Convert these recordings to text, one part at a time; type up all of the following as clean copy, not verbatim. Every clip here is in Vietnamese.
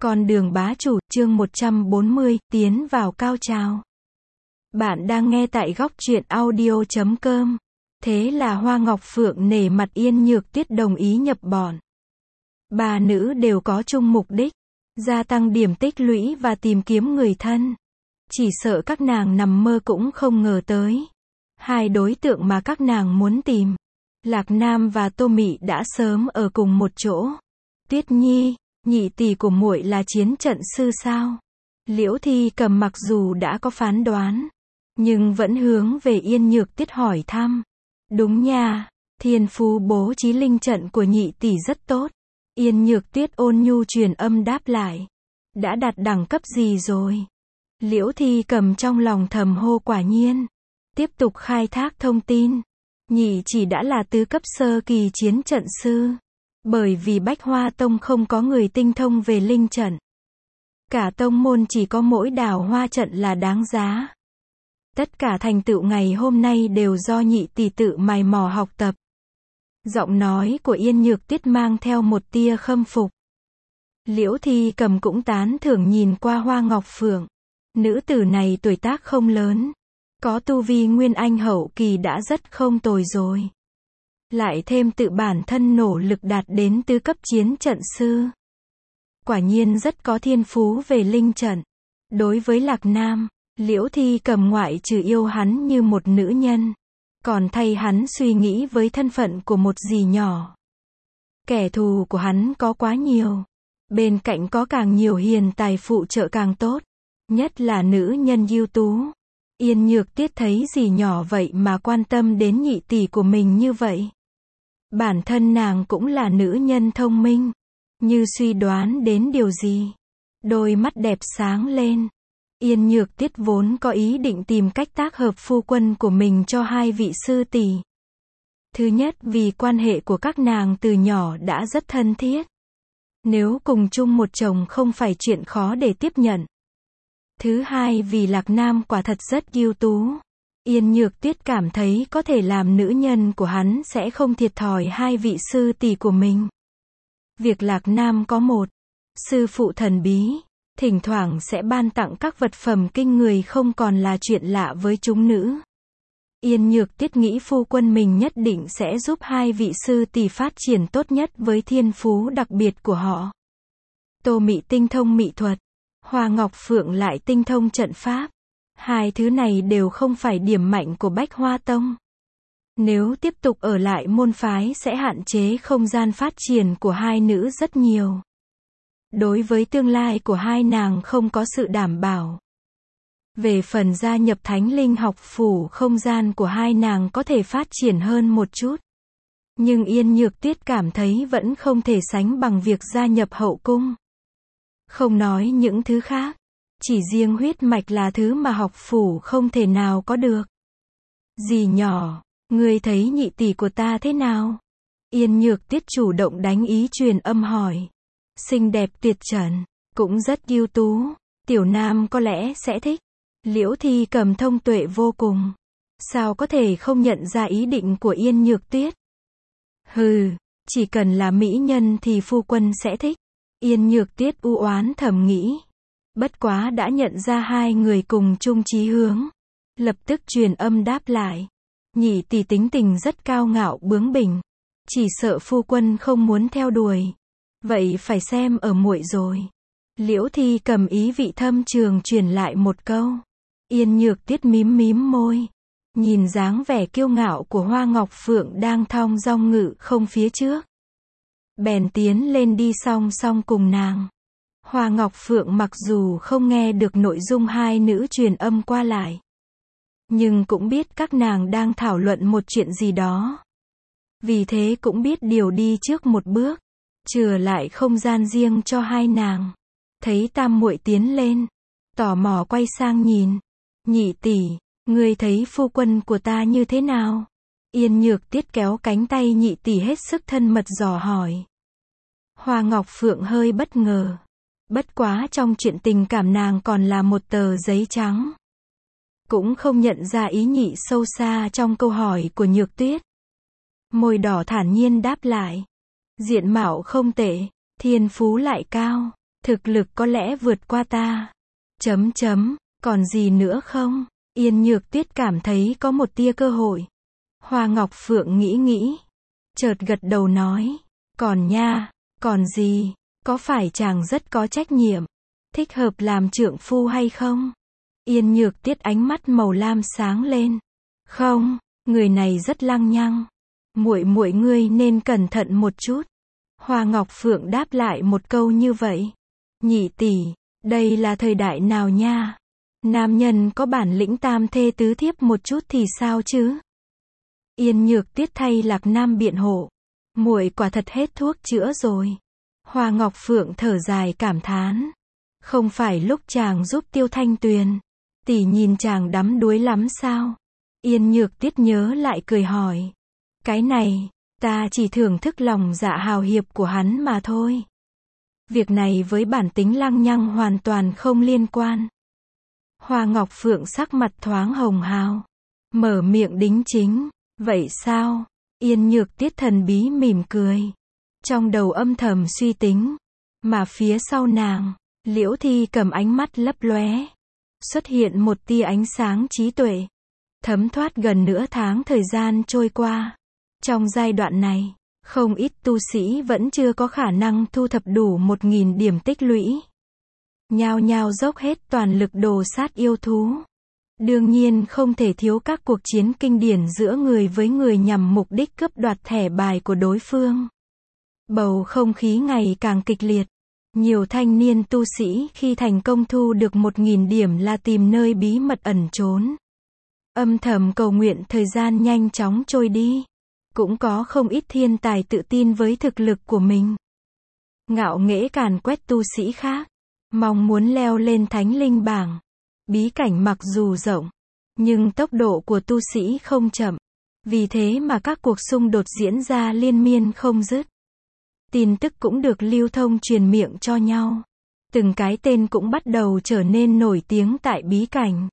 Con đường bá chủ, chương 140, tiến vào cao trào. Bạn đang nghe tại góc truyện audio.com. Thế là Hoa Ngọc Phượng nể mặt Yên Nhược Tuyết đồng ý nhập bọn. Ba nữ đều có chung mục đích, gia tăng điểm tích lũy và tìm kiếm người thân. Chỉ sợ các nàng nằm mơ cũng không ngờ tới. Hai đối tượng mà các nàng muốn tìm, Lạc Nam và Tô Mị đã sớm ở cùng một chỗ. Tuyết Nhi, nhị tỷ của muội là chiến trận sư sao? Liễu Thi Cầm mặc dù đã có phán đoán, nhưng vẫn hướng về Yên Nhược Tuyết hỏi thăm. Đúng nha, thiên phú bố trí linh trận của nhị tỷ rất tốt. Yên Nhược Tuyết ôn nhu truyền âm đáp lại. Đã đạt đẳng cấp gì rồi? Liễu Thi Cầm trong lòng thầm hô quả nhiên. Tiếp tục khai thác thông tin. Nhị chỉ đã là tứ cấp sơ kỳ chiến trận sư. Bởi vì Bách Hoa Tông không có người tinh thông về linh trận. Cả tông môn chỉ có mỗi Đào Hoa trận là đáng giá. Tất cả thành tựu ngày hôm nay đều do nhị tỷ tự mày mò học tập. Giọng nói của Yên Nhược Tuyết mang theo một tia khâm phục. Liễu Thi Cầm cũng tán thưởng nhìn qua Hoa Ngọc Phượng. Nữ tử này tuổi tác không lớn, có tu vi nguyên anh hậu kỳ đã rất không tồi rồi. Lại thêm tự bản thân nỗ lực đạt đến tứ cấp chiến trận sư. Quả nhiên rất có thiên phú về linh trận. Đối với Lạc Nam, Liễu Thi Cầm ngoại trừ yêu hắn như một nữ nhân, còn thay hắn suy nghĩ với thân phận của một dì nhỏ. Kẻ thù của hắn có quá nhiều. Bên cạnh có càng nhiều hiền tài phụ trợ càng tốt. Nhất là nữ nhân ưu tú. Yên Nhược Tuyết thấy dì nhỏ vậy mà quan tâm đến nhị tỷ của mình như vậy. Bản thân nàng cũng là nữ nhân thông minh. Như suy đoán đến điều gì. Đôi mắt đẹp sáng lên. Yên Nhược Tuyết vốn có ý định tìm cách tác hợp phu quân của mình cho hai vị sư tỷ. Thứ nhất vì quan hệ của các nàng từ nhỏ đã rất thân thiết. Nếu cùng chung một chồng không phải chuyện khó để tiếp nhận. Thứ hai vì Lạc Nam quả thật rất ưu tú. Yên Nhược Tuyết cảm thấy có thể làm nữ nhân của hắn sẽ không thiệt thòi hai vị sư tỷ của mình. Việc Lạc Nam có một sư phụ thần bí, thỉnh thoảng sẽ ban tặng các vật phẩm kinh người không còn là chuyện lạ với chúng nữ. Yên Nhược Tuyết nghĩ phu quân mình nhất định sẽ giúp hai vị sư tỷ phát triển tốt nhất với thiên phú đặc biệt của họ. Tô Mị tinh thông mỹ thuật, Hoa Ngọc Phượng lại tinh thông trận pháp. Hai thứ này đều không phải điểm mạnh của Bách Hoa Tông. Nếu tiếp tục ở lại môn phái sẽ hạn chế không gian phát triển của hai nữ rất nhiều. Đối với tương lai của hai nàng không có sự đảm bảo. Về phần gia nhập Thánh Linh học phủ, không gian của hai nàng có thể phát triển hơn một chút. Nhưng Yên Nhược Tuyết cảm thấy vẫn không thể sánh bằng việc gia nhập hậu cung. Không nói những thứ khác, chỉ riêng huyết mạch là thứ mà học phủ không thể nào có được. Dì nhỏ, ngươi thấy nhị tỷ của ta thế nào? Yên Nhược Tuyết chủ động đánh ý truyền âm hỏi. Xinh đẹp tuyệt trần, cũng rất ưu tú, tiểu nam có lẽ sẽ thích. Liễu Thi Cầm thông tuệ vô cùng. Sao có thể không nhận ra ý định của Yên Nhược Tuyết? Hừ, chỉ cần là mỹ nhân thì phu quân sẽ thích. Yên Nhược Tuyết u oán thầm nghĩ. Bất quá đã nhận ra hai người cùng chung chí hướng. Lập tức truyền âm đáp lại. Nhị tỷ tính tình rất cao ngạo bướng bỉnh. Chỉ sợ phu quân không muốn theo đuổi. Vậy phải xem ở muội rồi. Liễu Thi Cầm ý vị thâm trường truyền lại một câu. Yên Nhược Tuyết mím mím môi. Nhìn dáng vẻ kiêu ngạo của Hoa Ngọc Phượng đang thong dong ngự không phía trước. Bèn tiến lên đi song song cùng nàng. Hoa Ngọc Phượng mặc dù không nghe được nội dung hai nữ truyền âm qua lại. Nhưng cũng biết các nàng đang thảo luận một chuyện gì đó. Vì thế cũng biết điều đi trước một bước. Chừa lại không gian riêng cho hai nàng. Thấy tam muội tiến lên. Tò mò quay sang nhìn. Nhị tỷ, ngươi thấy phu quân của ta như thế nào? Yên Nhược Tuyết kéo cánh tay nhị tỷ hết sức thân mật dò hỏi. Hoa Ngọc Phượng hơi bất ngờ. Bất quá trong chuyện tình cảm nàng còn là một tờ giấy trắng. Cũng không nhận ra ý nhị sâu xa trong câu hỏi của Nhược Tuyết. Môi đỏ thản nhiên đáp lại. Diện mạo không tệ, thiên phú lại cao. Thực lực có lẽ vượt qua ta. Còn gì nữa không? Yên Nhược Tuyết cảm thấy có một tia cơ hội. Hoa Ngọc Phượng nghĩ, chợt gật đầu nói, còn nha, còn gì, có phải chàng rất có trách nhiệm, thích hợp làm trượng phu hay không? Yên Nhược Tuyết ánh mắt màu lam sáng lên. Không, người này rất lăng nhăng. Muội ngươi nên cẩn thận một chút. Hoa Ngọc Phượng đáp lại một câu như vậy. Nhị tỷ, đây là thời đại nào nha? Nam nhân có bản lĩnh tam thê tứ thiếp một chút thì sao chứ? Yên Nhược Tuyết thay Lạc Nam biện hộ. Muội quả thật hết thuốc chữa rồi. Hoa Ngọc Phượng thở dài cảm thán. Không phải lúc chàng giúp Tiêu Thanh Tuyền, tỷ nhìn chàng đắm đuối lắm sao? Yên Nhược Tuyết nhớ lại cười hỏi. Cái này, ta chỉ thưởng thức lòng dạ hào hiệp của hắn mà thôi. Việc này với bản tính lăng nhăng hoàn toàn không liên quan. Hoa Ngọc Phượng sắc mặt thoáng hồng hào. Mở miệng đính chính. Vậy sao? Yên Nhược Tuyết thần bí mỉm cười. Trong đầu âm thầm suy tính. Mà phía sau nàng, Liễu Thi cầm ánh mắt lấp lóe. Xuất hiện một tia ánh sáng trí tuệ. Thấm thoát gần nửa tháng thời gian trôi qua. Trong giai đoạn này, không ít tu sĩ vẫn chưa có khả năng thu thập đủ 1000 điểm tích lũy. Nhao nhao dốc hết toàn lực đồ sát yêu thú. Đương nhiên không thể thiếu các cuộc chiến kinh điển giữa người với người nhằm mục đích cướp đoạt thẻ bài của đối phương. Bầu không khí ngày càng kịch liệt. Nhiều thanh niên tu sĩ khi thành công thu được 1000 điểm là tìm nơi bí mật ẩn trốn. Âm thầm cầu nguyện thời gian nhanh chóng trôi đi. Cũng có không ít thiên tài tự tin với thực lực của mình. Ngạo nghễ càn quét tu sĩ khác. Mong muốn leo lên thánh linh bảng. Bí cảnh mặc dù rộng, nhưng tốc độ của tu sĩ không chậm. Vì thế mà các cuộc xung đột diễn ra liên miên không dứt. Tin tức cũng được lưu thông truyền miệng cho nhau. Từng cái tên cũng bắt đầu trở nên nổi tiếng tại bí cảnh.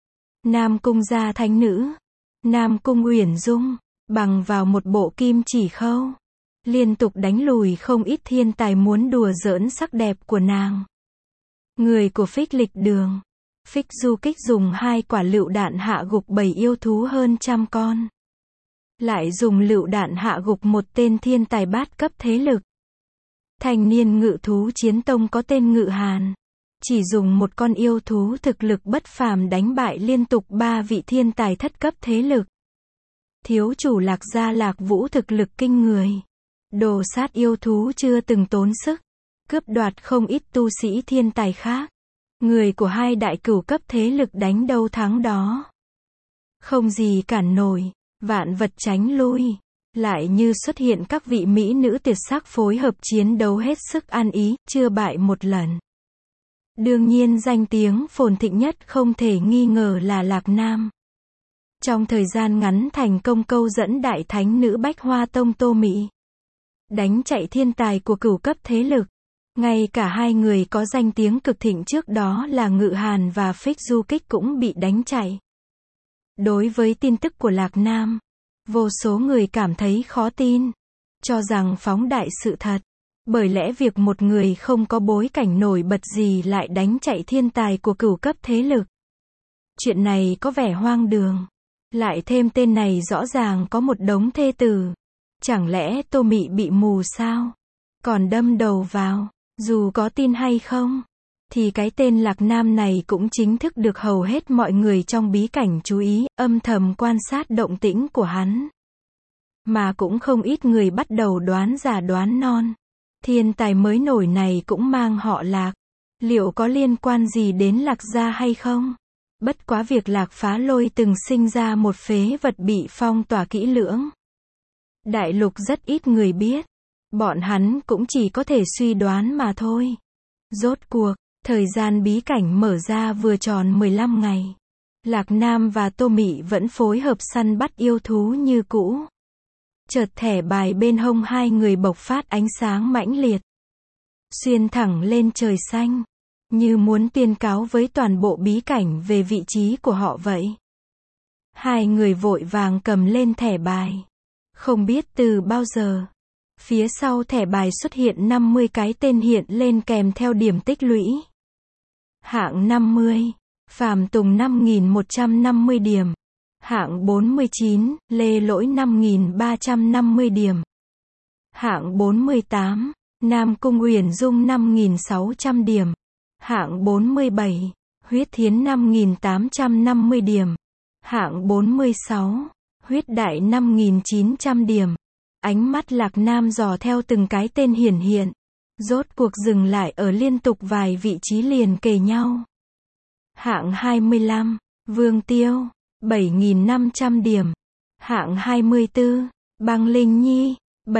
Nam Cung gia thánh nữ, Nam Cung Uyển Dung, bằng vào một bộ kim chỉ khâu, liên tục đánh lùi không ít thiên tài muốn đùa giỡn sắc đẹp của nàng. Người của Phích Lịch Đường, Phích Du Kích dùng 2 quả lựu đạn hạ gục 7 yêu thú hơn 100 con. Lại dùng lựu đạn hạ gục một tên thiên tài bát cấp thế lực. Thanh niên ngự thú chiến tông có tên Ngự Hàn. Chỉ dùng một con yêu thú thực lực bất phàm đánh bại liên tục 3 vị thiên tài thất cấp thế lực. Thiếu chủ Lạc gia Lạc Vũ thực lực kinh người. Đồ sát yêu thú chưa từng tốn sức. Cướp đoạt không ít tu sĩ thiên tài khác. Người của 2 đại cửu cấp thế lực đánh đâu thắng đó. Không gì cản nổi. Vạn vật tránh lui. Lại như xuất hiện các vị mỹ nữ tuyệt sắc phối hợp chiến đấu hết sức ăn ý, chưa bại một lần. Đương nhiên danh tiếng phồn thịnh nhất không thể nghi ngờ là Lạc Nam. Trong thời gian ngắn thành công câu dẫn đại thánh nữ Bách Hoa Tông Tô Mị. Đánh chạy thiên tài của cửu cấp thế lực. Ngay cả 2 người có danh tiếng cực thịnh trước đó là Ngự Hàn và Phích Du Kích cũng bị đánh chạy. Đối với tin tức của Lạc Nam, vô số người cảm thấy khó tin. Cho rằng phóng đại sự thật. Bởi lẽ việc một người không có bối cảnh nổi bật gì lại đánh chạy thiên tài của cửu cấp thế lực. Chuyện này có vẻ hoang đường. Lại thêm tên này rõ ràng có một đống thê tử. Chẳng lẽ Tô Mị bị mù sao? Còn đâm đầu vào. Dù có tin hay không, thì cái tên Lạc Nam này cũng chính thức được hầu hết mọi người trong bí cảnh chú ý, âm thầm quan sát động tĩnh của hắn. Mà cũng không ít người bắt đầu đoán già đoán non. Thiên tài mới nổi này cũng mang họ Lạc. Liệu có liên quan gì đến Lạc gia hay không? Bất quá việc Lạc Phá Lôi từng sinh ra một phế vật bị phong tỏa kỹ lưỡng. Đại lục rất ít người biết. Bọn hắn cũng chỉ có thể suy đoán mà thôi. Rốt cuộc, thời gian bí cảnh mở ra vừa tròn 15 ngày. Lạc Nam và Tô Mị vẫn phối hợp săn bắt yêu thú như cũ. Chợt thẻ bài bên hông 2 người bộc phát ánh sáng mãnh liệt. Xuyên thẳng lên trời xanh. Như muốn tuyên cáo với toàn bộ bí cảnh về vị trí của họ vậy. 2 người vội vàng cầm lên thẻ bài. Không biết từ bao giờ, Phía sau thẻ bài xuất hiện 50 cái tên hiện lên kèm theo điểm tích lũy. Hạng 50, Phạm Tùng 5.150 điểm. Hạng 49, Lê Lỗi 5.350 điểm. Hạng 48, Nam Cung Uyển Dung 5.600 điểm. Hạng 47, Huyết Thiến 5.850 điểm. Hạng 46, Huyết Đại 5.900 điểm. Ánh mắt Lạc Nam dò theo từng cái tên hiển hiện. Rốt cuộc dừng lại ở liên tục vài vị trí liền kề nhau. Hạng 25, Vương Tiêu, 7.500 điểm. Hạng 24, Băng Linh Nhi,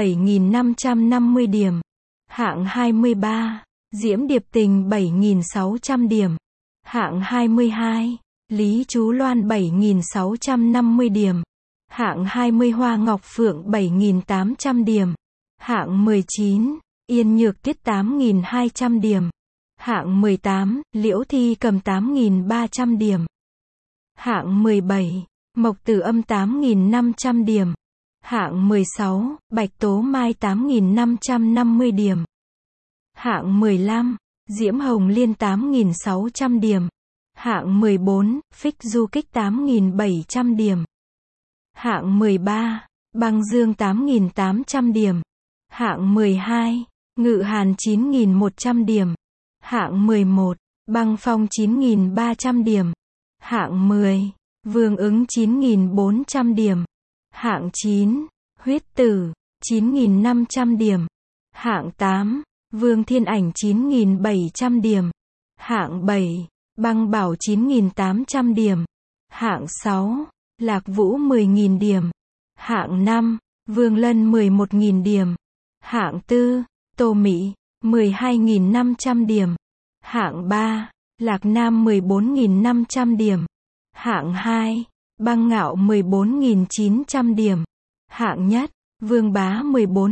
7.550 điểm. Hạng 23, Diễm Điệp Tình 7.600 điểm. Hạng 22, Lý Chú Loan 7.650 điểm. Hạng 20 Hoa Ngọc Phượng 7.800 điểm. Hạng 19, Yên Nhược Tuyết 8.200 điểm. Hạng 18, Liễu Thi Cầm 8.300 điểm. Hạng 17, Mộc Tử Âm 8.500 điểm. Hạng 16, Bạch Tố Mai 8.550 điểm. Hạng 15, Diễm Hồng Liên 8.600 điểm. Hạng 14, Phích Du Kích 8.700 điểm. Hạng 13, Băng Dương 8.800 điểm. Hạng 12, Ngự Hàn 9.100 điểm. Hạng 11, Băng Phong 9.300 điểm. Hạng 10, Vương Ứng 9.400 điểm. Hạng 9, Huyết Tử, 9.500 điểm. Hạng 8, Vương Thiên Ảnh 9.700 điểm. Hạng 7, Băng Bảo 9.800 điểm. Hạng 6, Lạc Vũ 10.000 điểm. Hạng 5, Vương Lân 11.000 điểm. Hạng 4, Tô Mỹ, 12.500 điểm. Hạng 3, Lạc Nam 14.500 điểm. Hạng 2, Băng Ngạo 14.900 điểm. Hạng nhất, Vương Bá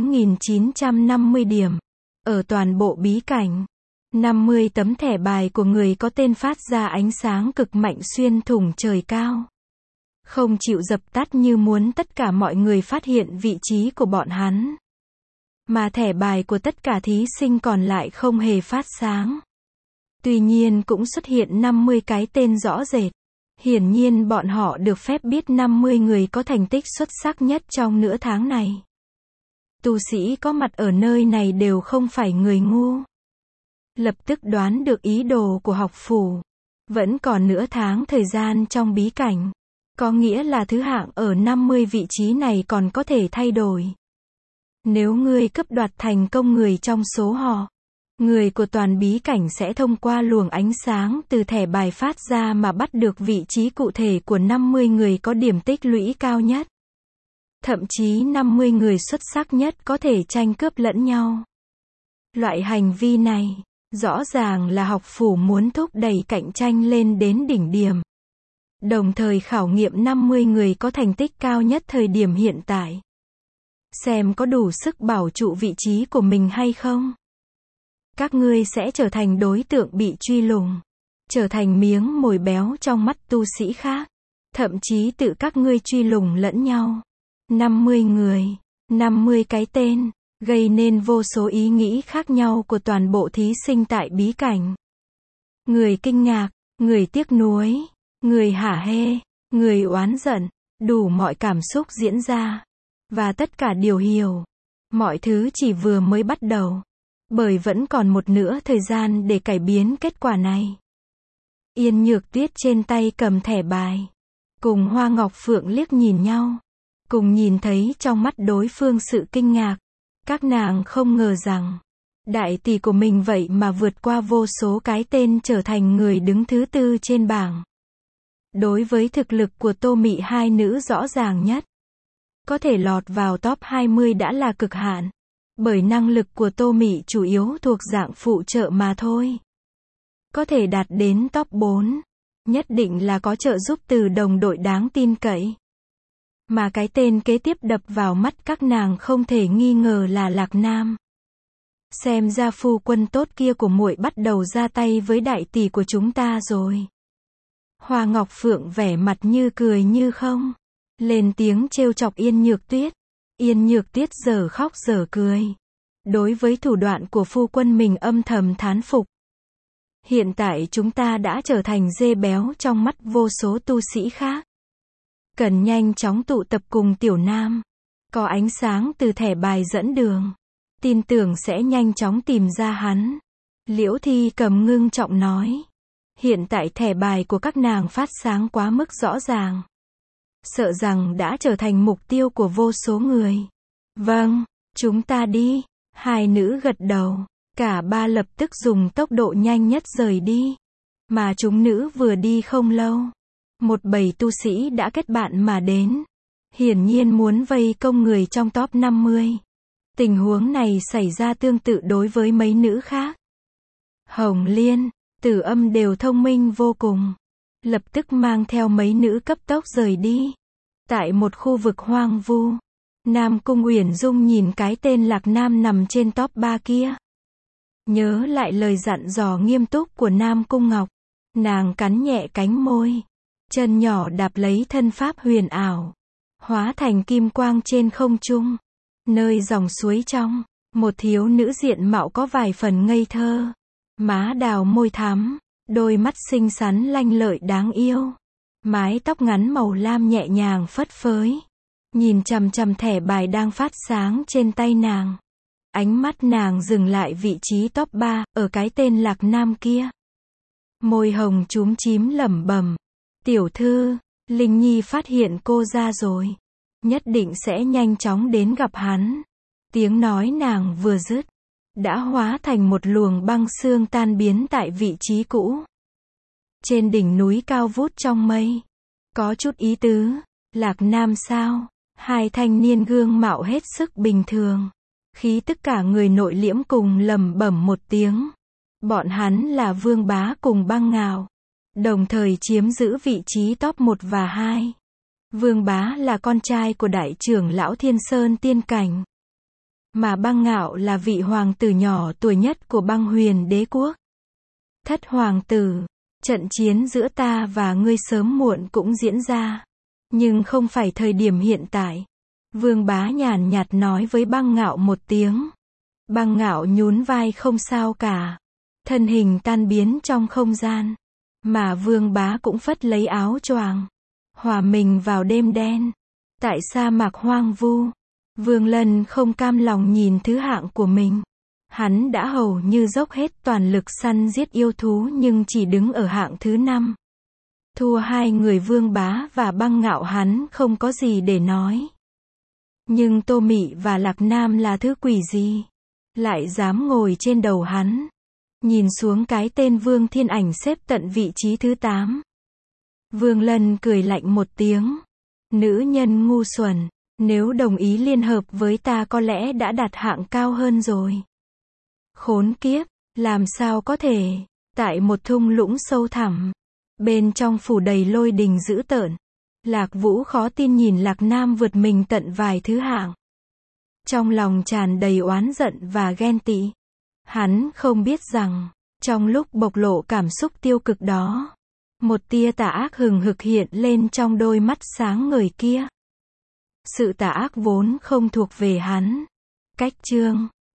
14.950 điểm. Ở toàn bộ bí cảnh, 50 tấm thẻ bài của người có tên phát ra ánh sáng cực mạnh xuyên thủng trời cao. Không chịu dập tắt như muốn tất cả mọi người phát hiện vị trí của bọn hắn. Mà thẻ bài của tất cả thí sinh còn lại không hề phát sáng. Tuy nhiên cũng xuất hiện 50 cái tên rõ rệt. Hiển nhiên bọn họ được phép biết 50 người có thành tích xuất sắc nhất trong nửa tháng này. Tu sĩ có mặt ở nơi này đều không phải người ngu. Lập tức đoán được ý đồ của học phủ. Vẫn còn nửa tháng thời gian trong bí cảnh. Có nghĩa là thứ hạng ở 50 vị trí này còn có thể thay đổi. Nếu ngươi cướp đoạt thành công người trong số họ, người của toàn bí cảnh sẽ thông qua luồng ánh sáng từ thẻ bài phát ra mà bắt được vị trí cụ thể của 50 người có điểm tích lũy cao nhất. Thậm chí 50 người xuất sắc nhất có thể tranh cướp lẫn nhau. Loại hành vi này, rõ ràng là học phủ muốn thúc đẩy cạnh tranh lên đến đỉnh điểm. Đồng thời khảo nghiệm 50 người có thành tích cao nhất thời điểm hiện tại. Xem có đủ sức bảo trụ vị trí của mình hay không. Các ngươi sẽ trở thành đối tượng bị truy lùng. Trở thành miếng mồi béo trong mắt tu sĩ khác. Thậm chí tự các ngươi truy lùng lẫn nhau. 50 người, 50 cái tên, gây nên vô số ý nghĩ khác nhau của toàn bộ thí sinh tại bí cảnh. Người kinh ngạc, người tiếc nuối, người hả hê, người oán giận, đủ mọi cảm xúc diễn ra. Và tất cả đều hiểu. Mọi thứ chỉ vừa mới bắt đầu. Bởi vẫn còn một nửa thời gian để cải biến kết quả này. Yên Nhược Tuyết trên tay cầm thẻ bài. Cùng Hoa Ngọc Phượng liếc nhìn nhau. Cùng nhìn thấy trong mắt đối phương sự kinh ngạc. Các nàng không ngờ rằng, đại tỷ của mình vậy mà vượt qua vô số cái tên trở thành người đứng thứ 4 trên bảng. Đối với thực lực của Tô Mị hai nữ rõ ràng nhất. Có thể lọt vào top 20 đã là cực hạn. Bởi năng lực của Tô Mị chủ yếu thuộc dạng phụ trợ mà thôi. Có thể đạt đến top 4. Nhất định là có trợ giúp từ đồng đội đáng tin cậy. Mà cái tên kế tiếp đập vào mắt các nàng không thể nghi ngờ là Lạc Nam. Xem ra phu quân tốt kia của muội bắt đầu ra tay với đại tỷ của chúng ta rồi. Hoa Ngọc Phượng vẻ mặt như cười như không. Lên tiếng trêu chọc Yên Nhược Tuyết. Yên Nhược Tiết giờ khóc giờ cười. Đối với thủ đoạn của phu quân mình âm thầm thán phục. Hiện tại chúng ta đã trở thành dê béo trong mắt vô số tu sĩ khác. Cần nhanh chóng tụ tập cùng Tiểu Nam. Có ánh sáng từ thẻ bài dẫn đường. Tin tưởng sẽ nhanh chóng tìm ra hắn. Liễu Thi Cầm ngưng trọng nói. Hiện tại thẻ bài của các nàng phát sáng quá mức rõ ràng. Sợ rằng đã trở thành mục tiêu của vô số người. Vâng, chúng ta đi. Hai nữ gật đầu. Cả ba lập tức dùng tốc độ nhanh nhất rời đi. Mà chúng nữ vừa đi không lâu. Một bầy tu sĩ đã kết bạn mà đến. Hiển nhiên muốn vây công người trong top 50. Tình huống này xảy ra tương tự đối với mấy nữ khác. Hồng Liên, Tử Âm đều thông minh vô cùng. Lập tức mang theo mấy nữ cấp tốc rời đi. Tại một khu vực hoang vu. Nam Cung Uyển Dung nhìn cái tên Lạc Nam nằm trên top 3 kia. Nhớ lại lời dặn dò nghiêm túc của Nam Cung Ngọc. Nàng cắn nhẹ cánh môi. Chân nhỏ đạp lấy thân pháp huyền ảo. Hóa thành kim quang trên không trung. Nơi dòng suối trong. Một thiếu nữ diện mạo có vài phần ngây thơ. Má đào môi thắm. Đôi mắt xinh xắn lanh lợi đáng yêu. Mái tóc ngắn màu lam nhẹ nhàng phất phới. Nhìn chằm chằm thẻ bài đang phát sáng trên tay nàng. Ánh mắt nàng dừng lại vị trí top 3, ở cái tên Lạc Nam kia. Môi hồng chúm chím lẩm bẩm. Tiểu thư, Linh Nhi phát hiện cô ra rồi. Nhất định sẽ nhanh chóng đến gặp hắn. Tiếng nói nàng vừa dứt. Đã hóa thành một luồng băng sương tan biến tại vị trí cũ. Trên đỉnh núi cao vút trong mây. Có chút ý tứ. Lạc Nam sao? Hai thanh niên gương mạo hết sức bình thường. Khí tức cả người nội liễm cùng lẩm bẩm một tiếng. Bọn hắn là Vương Bá cùng Băng Ngạo. Đồng thời chiếm giữ vị trí top 1 và 2. Vương Bá là con trai của đại trưởng lão Thiên Sơn Tiên Cảnh. Mà Băng Ngạo là vị hoàng tử nhỏ tuổi nhất của Băng Huyền Đế Quốc. Thất hoàng tử, trận chiến giữa ta và ngươi sớm muộn cũng diễn ra. Nhưng không phải thời điểm hiện tại. Vương Bá nhàn nhạt nói với Băng Ngạo một tiếng. Băng Ngạo nhún vai không sao cả. Thân hình tan biến trong không gian. Mà Vương Bá cũng phất lấy áo choàng. Hòa mình vào đêm đen. Tại sa mạc hoang vu. Vương Lân không cam lòng nhìn thứ hạng của mình. Hắn đã hầu như dốc hết toàn lực săn giết yêu thú nhưng chỉ đứng ở hạng thứ 5. Thua hai người Vương Bá và Băng Ngạo hắn không có gì để nói. Nhưng Tô Mị và Lạc Nam là thứ quỷ gì? Lại dám ngồi trên đầu hắn. Nhìn xuống cái tên Vương Thiên Ảnh xếp tận vị trí thứ 8. Vương Lân cười lạnh một tiếng. Nữ nhân ngu xuẩn. Nếu đồng ý liên hợp với ta có lẽ đã đạt hạng cao hơn rồi. Khốn kiếp, làm sao có thể? Tại một thung lũng sâu thẳm. Bên trong phủ đầy lôi đình dữ tợn. Lạc Vũ khó tin nhìn Lạc Nam vượt mình tận vài thứ hạng. Trong lòng tràn đầy oán giận và ghen tị. Hắn không biết rằng, trong lúc bộc lộ cảm xúc tiêu cực đó, một tia tà ác hừng hực hiện lên trong đôi mắt sáng ngời kia. Sự tà ác vốn không thuộc về hắn. Cách chương